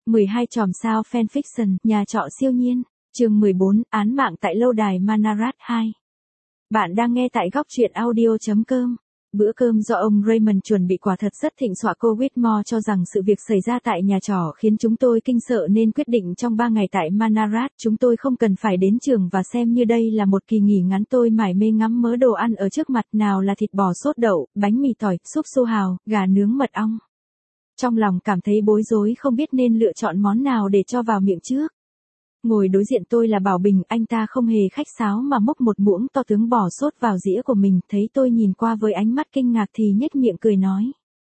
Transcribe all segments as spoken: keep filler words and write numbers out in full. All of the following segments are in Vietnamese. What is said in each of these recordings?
mười hai chòm sao fanfiction, nhà trọ siêu nhiên, chương mười bốn, án mạng tại lâu đài Manarat hai. Bạn đang nghe tại góc truyện audio chấm com. Bữa cơm do ông Raymond chuẩn bị quả thật rất thịnh soạn. Cô Whitmore cho rằng sự việc xảy ra tại nhà trọ khiến chúng tôi kinh sợ nên quyết định trong ba ngày tại Manarat chúng tôi không cần phải đến trường và xem như đây là một kỳ nghỉ ngắn. Tôi mải mê ngắm mớ đồ ăn ở trước mặt, nào là thịt bò sốt đậu, bánh mì tỏi, súp su hào, gà nướng mật ong. Trong lòng cảm thấy bối rối không biết nên lựa chọn món nào để cho vào miệng trước. Ngồi đối diện tôi là Bảo Bình, anh ta không hề khách sáo mà múc một muỗng to tướng bò sốt vào dĩa của mình, thấy tôi nhìn qua với ánh mắt kinh ngạc thì nhếch miệng cười nói.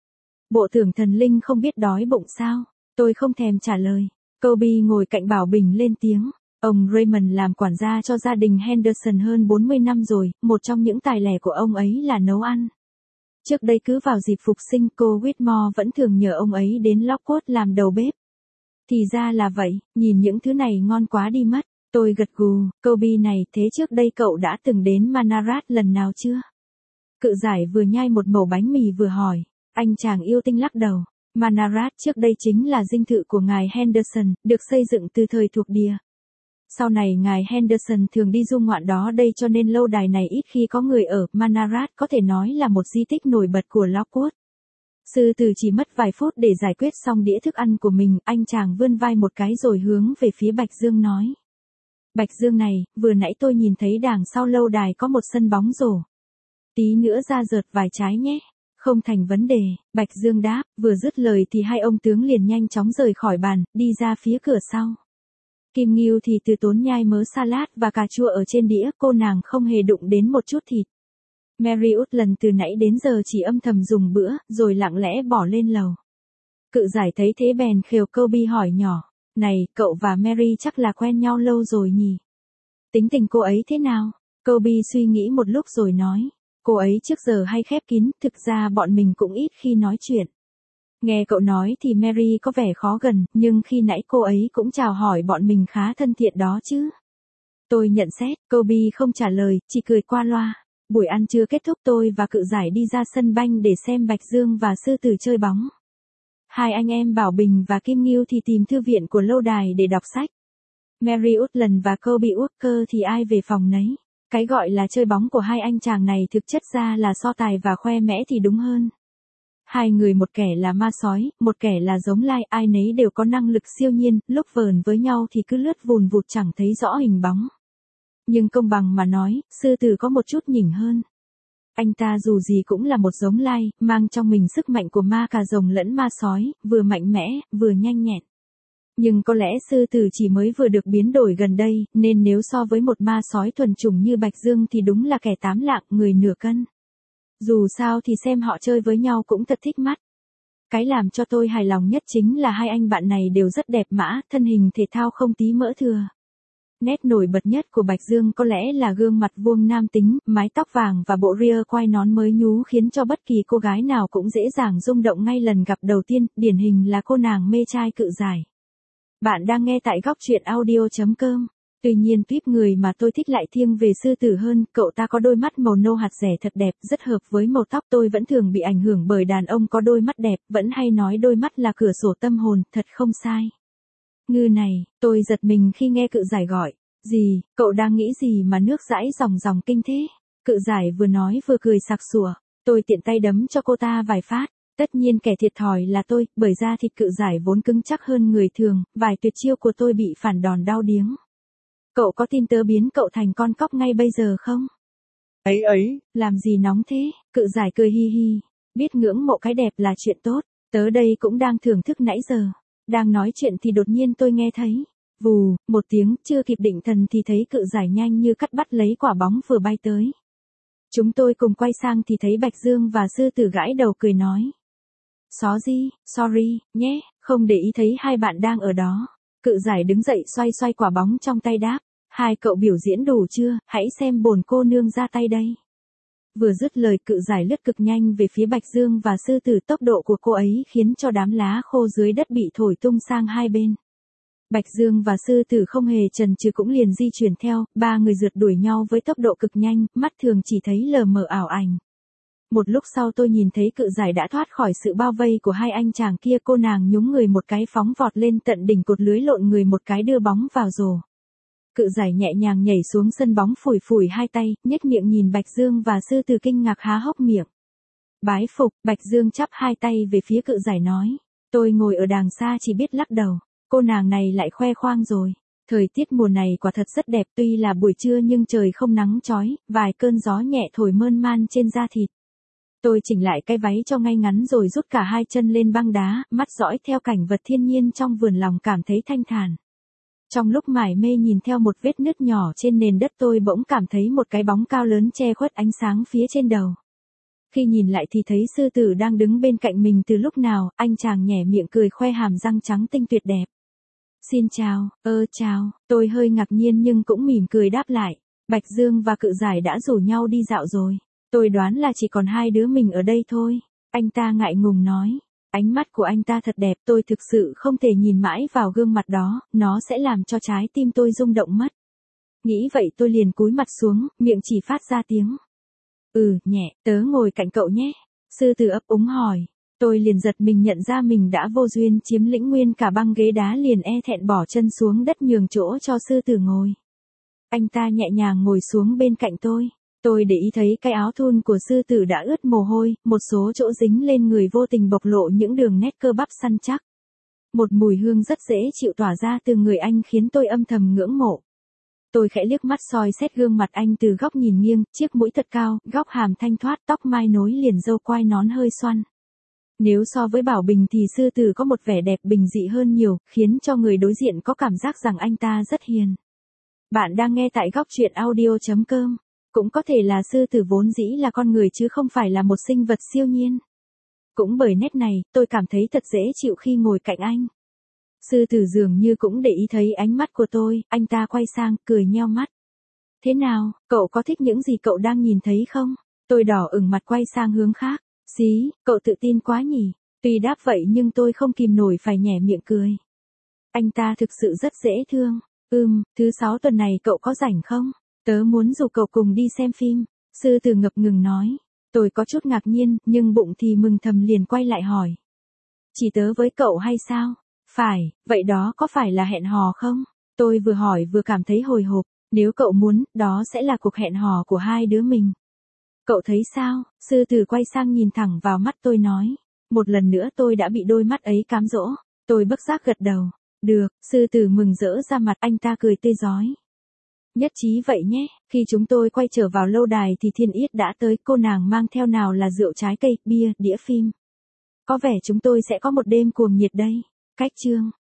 Bộ tưởng thần linh không biết đói bụng sao? Tôi không thèm trả lời. Kobe ngồi cạnh Bảo Bình lên tiếng. Ông Raymond làm quản gia cho gia đình Henderson hơn bốn mươi năm rồi, một trong những tài lẻ của ông ấy là nấu ăn. Trước đây cứ vào dịp phục sinh cô Whitmore vẫn thường nhờ ông ấy đến Lockwood làm đầu bếp. Thì ra là vậy, nhìn những thứ này ngon quá đi mất. Tôi gật gù, Kobe này, thế trước đây cậu đã từng đến Manarat lần nào chưa? Cự giải vừa nhai một mẩu bánh mì vừa hỏi. Anh chàng yêu tinh lắc đầu. Manarat trước đây chính là dinh thự của ngài Henderson, được xây dựng từ thời thuộc địa. Sau này ngài Henderson thường đi du ngoạn đó đây cho nên lâu đài này ít khi có người ở. Manarat có thể nói là một di tích nổi bật của Lockwood. Sư tử chỉ mất vài phút để giải quyết xong đĩa thức ăn của mình, anh chàng vươn vai một cái rồi hướng về phía Bạch Dương nói. Bạch Dương này, vừa nãy tôi nhìn thấy đằng sau lâu đài có một sân bóng rổ. Tí nữa ra rợt vài trái nhé. Không thành vấn đề, Bạch Dương đáp, vừa dứt lời thì hai ông tướng liền nhanh chóng rời khỏi bàn, đi ra phía cửa sau. Kim Ngưu thì từ tốn nhai mớ salad và cà chua ở trên đĩa, cô nàng không hề đụng đến một chút thịt. Mary Utland từ nãy đến giờ chỉ âm thầm dùng bữa, rồi lặng lẽ bỏ lên lầu. Cự giải thấy thế bèn khều Kobe hỏi nhỏ, này, cậu và Mary chắc là quen nhau lâu rồi nhỉ? Tính tình cô ấy thế nào? Kobe suy nghĩ một lúc rồi nói, cô ấy trước giờ hay khép kín, thực ra bọn mình cũng ít khi nói chuyện. Nghe cậu nói thì Mary có vẻ khó gần, nhưng khi nãy cô ấy cũng chào hỏi bọn mình khá thân thiện đó chứ. Tôi nhận xét, Kobe không trả lời, chỉ cười qua loa. Buổi ăn trưa kết thúc tôi và cự giải đi ra sân banh để xem Bạch Dương và sư tử chơi bóng. Hai anh em Bảo Bình và Kim Ngưu thì tìm thư viện của lâu đài để đọc sách. Mary Utland và Kobe Walker thì ai về phòng nấy. Cái gọi là chơi bóng của hai anh chàng này thực chất ra là so tài và khoe mẽ thì đúng hơn. Hai người một kẻ là ma sói, một kẻ là giống lai, ai nấy đều có năng lực siêu nhiên, lúc vờn với nhau thì cứ lướt vùn vụt chẳng thấy rõ hình bóng. Nhưng công bằng mà nói, sư tử có một chút nhỉnh hơn. Anh ta dù gì cũng là một giống lai, mang trong mình sức mạnh của ma cà rồng lẫn ma sói, vừa mạnh mẽ, vừa nhanh nhẹn. Nhưng có lẽ sư tử chỉ mới vừa được biến đổi gần đây, nên nếu so với một ma sói thuần chủng như Bạch Dương thì đúng là kẻ tám lạng, người nửa cân. Dù sao thì xem họ chơi với nhau cũng thật thích mắt. Cái làm cho tôi hài lòng nhất chính là hai anh bạn này đều rất đẹp mã, thân hình thể thao không tí mỡ thừa. Nét nổi bật nhất của Bạch Dương có lẽ là gương mặt vuông nam tính, mái tóc vàng và bộ ria quai nón mới nhú khiến cho bất kỳ cô gái nào cũng dễ dàng rung động ngay lần gặp đầu tiên, điển hình là cô nàng mê trai cự giải. Bạn đang nghe tại góc truyện audio chấm com. Tuy nhiên tuyếp người mà tôi thích lại thiêng về sư tử hơn, cậu ta có đôi mắt màu nâu hạt rẻ thật đẹp, rất hợp với màu tóc. Tôi vẫn thường bị ảnh hưởng bởi đàn ông có đôi mắt đẹp, vẫn hay nói đôi mắt là cửa sổ tâm hồn, thật không sai. Ngư này, tôi giật mình khi nghe cự giải gọi. Gì, cậu đang nghĩ gì mà nước dãi dòng dòng kinh thế? Cự giải vừa nói vừa cười sặc sủa. Tôi tiện tay đấm cho cô ta vài phát. Tất nhiên kẻ thiệt thòi là tôi, bởi da thịt cự giải vốn cứng chắc hơn người thường, vài tuyệt chiêu của tôi bị phản đòn đau điếng. Cậu có tin tớ biến cậu thành con cóc ngay bây giờ không? Ấy ấy, làm gì nóng thế? Cự giải cười hi hi. Biết ngưỡng mộ cái đẹp là chuyện tốt, tớ đây cũng đang thưởng thức nãy giờ. Đang nói chuyện thì đột nhiên tôi nghe thấy. Vù, một tiếng, chưa kịp định thần thì thấy cự giải nhanh như cắt bắt lấy quả bóng vừa bay tới. Chúng tôi cùng quay sang thì thấy Bạch Dương và sư tử gãi đầu cười nói. Sorry, sorry, nhé, không để ý thấy hai bạn đang ở đó. Cự giải đứng dậy xoay xoay quả bóng trong tay đáp. Hai cậu biểu diễn đủ chưa, hãy xem bổn cô nương ra tay đây. Vừa dứt lời cự giải lướt cực nhanh về phía Bạch Dương và sư tử, tốc độ của cô ấy khiến cho đám lá khô dưới đất bị thổi tung sang hai bên. Bạch Dương và sư tử không hề chần chừ cũng liền di chuyển theo, ba người rượt đuổi nhau với tốc độ cực nhanh, mắt thường chỉ thấy lờ mờ ảo ảnh. Một lúc sau tôi nhìn thấy cự giải đã thoát khỏi sự bao vây của hai anh chàng kia, cô nàng nhúng người một cái phóng vọt lên tận đỉnh cột lưới, lộn người một cái đưa bóng vào rổ. Cự giải nhẹ nhàng nhảy xuống sân bóng, phủi phủi hai tay, nhếch miệng nhìn Bạch Dương và Sư Tử kinh ngạc há hốc miệng. Bái phục. Bạch Dương chắp hai tay về phía cự giải nói. Tôi ngồi ở đàng xa chỉ biết lắc đầu. Cô nàng này lại khoe khoang rồi. Thời tiết mùa này quả thật rất đẹp, tuy là buổi trưa nhưng trời không nắng chói, vài cơn gió nhẹ thổi mơn man trên da thịt. Tôi chỉnh lại cái váy cho ngay ngắn rồi rút cả hai chân lên băng đá, mắt dõi theo cảnh vật thiên nhiên trong vườn, lòng cảm thấy thanh thản. Trong lúc mải mê nhìn theo một vết nứt nhỏ trên nền đất, tôi bỗng cảm thấy một cái bóng cao lớn che khuất ánh sáng phía trên đầu. Khi nhìn lại thì thấy Sư Tử đang đứng bên cạnh mình từ lúc nào, anh chàng nhẻ miệng cười, khoe hàm răng trắng tinh tuyệt đẹp. Xin chào. Ơ chào. Tôi hơi ngạc nhiên nhưng cũng mỉm cười đáp lại. Bạch Dương và cự giải đã rủ nhau đi dạo rồi. Tôi đoán là chỉ còn hai đứa mình ở đây thôi. Anh ta ngại ngùng nói. Ánh mắt của anh ta thật đẹp, tôi thực sự không thể nhìn mãi vào gương mặt đó, nó sẽ làm cho trái tim tôi rung động mất. Nghĩ vậy tôi liền cúi mặt xuống, miệng chỉ phát ra tiếng. Ừ, nhẹ, tớ ngồi cạnh cậu nhé. Sư Tử ấp úng hỏi. Tôi liền giật mình nhận ra mình đã vô duyên chiếm lĩnh nguyên cả băng ghế đá, liền e thẹn bỏ chân xuống đất nhường chỗ cho Sư Tử ngồi. Anh ta nhẹ nhàng ngồi xuống bên cạnh tôi. Tôi để ý thấy cái áo thun của Sư Tử đã ướt mồ hôi, một số chỗ dính lên người vô tình bộc lộ những đường nét cơ bắp săn chắc. Một mùi hương rất dễ chịu tỏa ra từ người anh khiến tôi âm thầm ngưỡng mộ. Tôi khẽ liếc mắt soi xét gương mặt anh từ góc nhìn nghiêng, chiếc mũi thật cao, góc hàm thanh thoát, tóc mai nối liền râu quai nón hơi xoăn. Nếu so với Bảo Bình thì Sư Tử có một vẻ đẹp bình dị hơn nhiều, khiến cho người đối diện có cảm giác rằng anh ta rất hiền. Bạn đang nghe tại góc truyện audio chấm com. Cũng có thể là Sư Tử vốn dĩ là con người chứ không phải là một sinh vật siêu nhiên. Cũng bởi nét này, tôi cảm thấy thật dễ chịu khi ngồi cạnh anh. Sư Tử dường như cũng để ý thấy ánh mắt của tôi, anh ta quay sang, cười nheo mắt. Thế nào, cậu có thích những gì cậu đang nhìn thấy không? Tôi đỏ ửng mặt quay sang hướng khác. Xí, cậu tự tin quá nhỉ? Tuy đáp vậy nhưng tôi không kìm nổi phải nhẻ miệng cười. Anh ta thực sự rất dễ thương. Ừm, thứ sáu tuần này cậu có rảnh không? Tớ muốn rủ cậu cùng đi xem phim. Sư Tử ngập ngừng nói. Tôi có chút ngạc nhiên, nhưng bụng thì mừng thầm, liền quay lại hỏi. Chỉ tớ với cậu hay sao? Phải, vậy đó có phải là hẹn hò không? Tôi vừa hỏi vừa cảm thấy hồi hộp. Nếu cậu muốn, đó sẽ là cuộc hẹn hò của hai đứa mình. Cậu thấy sao? Sư Tử quay sang nhìn thẳng vào mắt tôi nói. Một lần nữa tôi đã bị đôi mắt ấy cám dỗ. Tôi bất giác gật đầu. Được. Sư Tử mừng rỡ ra mặt, anh ta cười tươi rói. Nhất trí vậy nhé. Khi chúng tôi quay trở vào lâu đài thì Thiên Yết đã tới, cô nàng mang theo nào là rượu trái cây, bia, đĩa phim. Có vẻ chúng tôi sẽ có một đêm cuồng nhiệt đây. Cách chương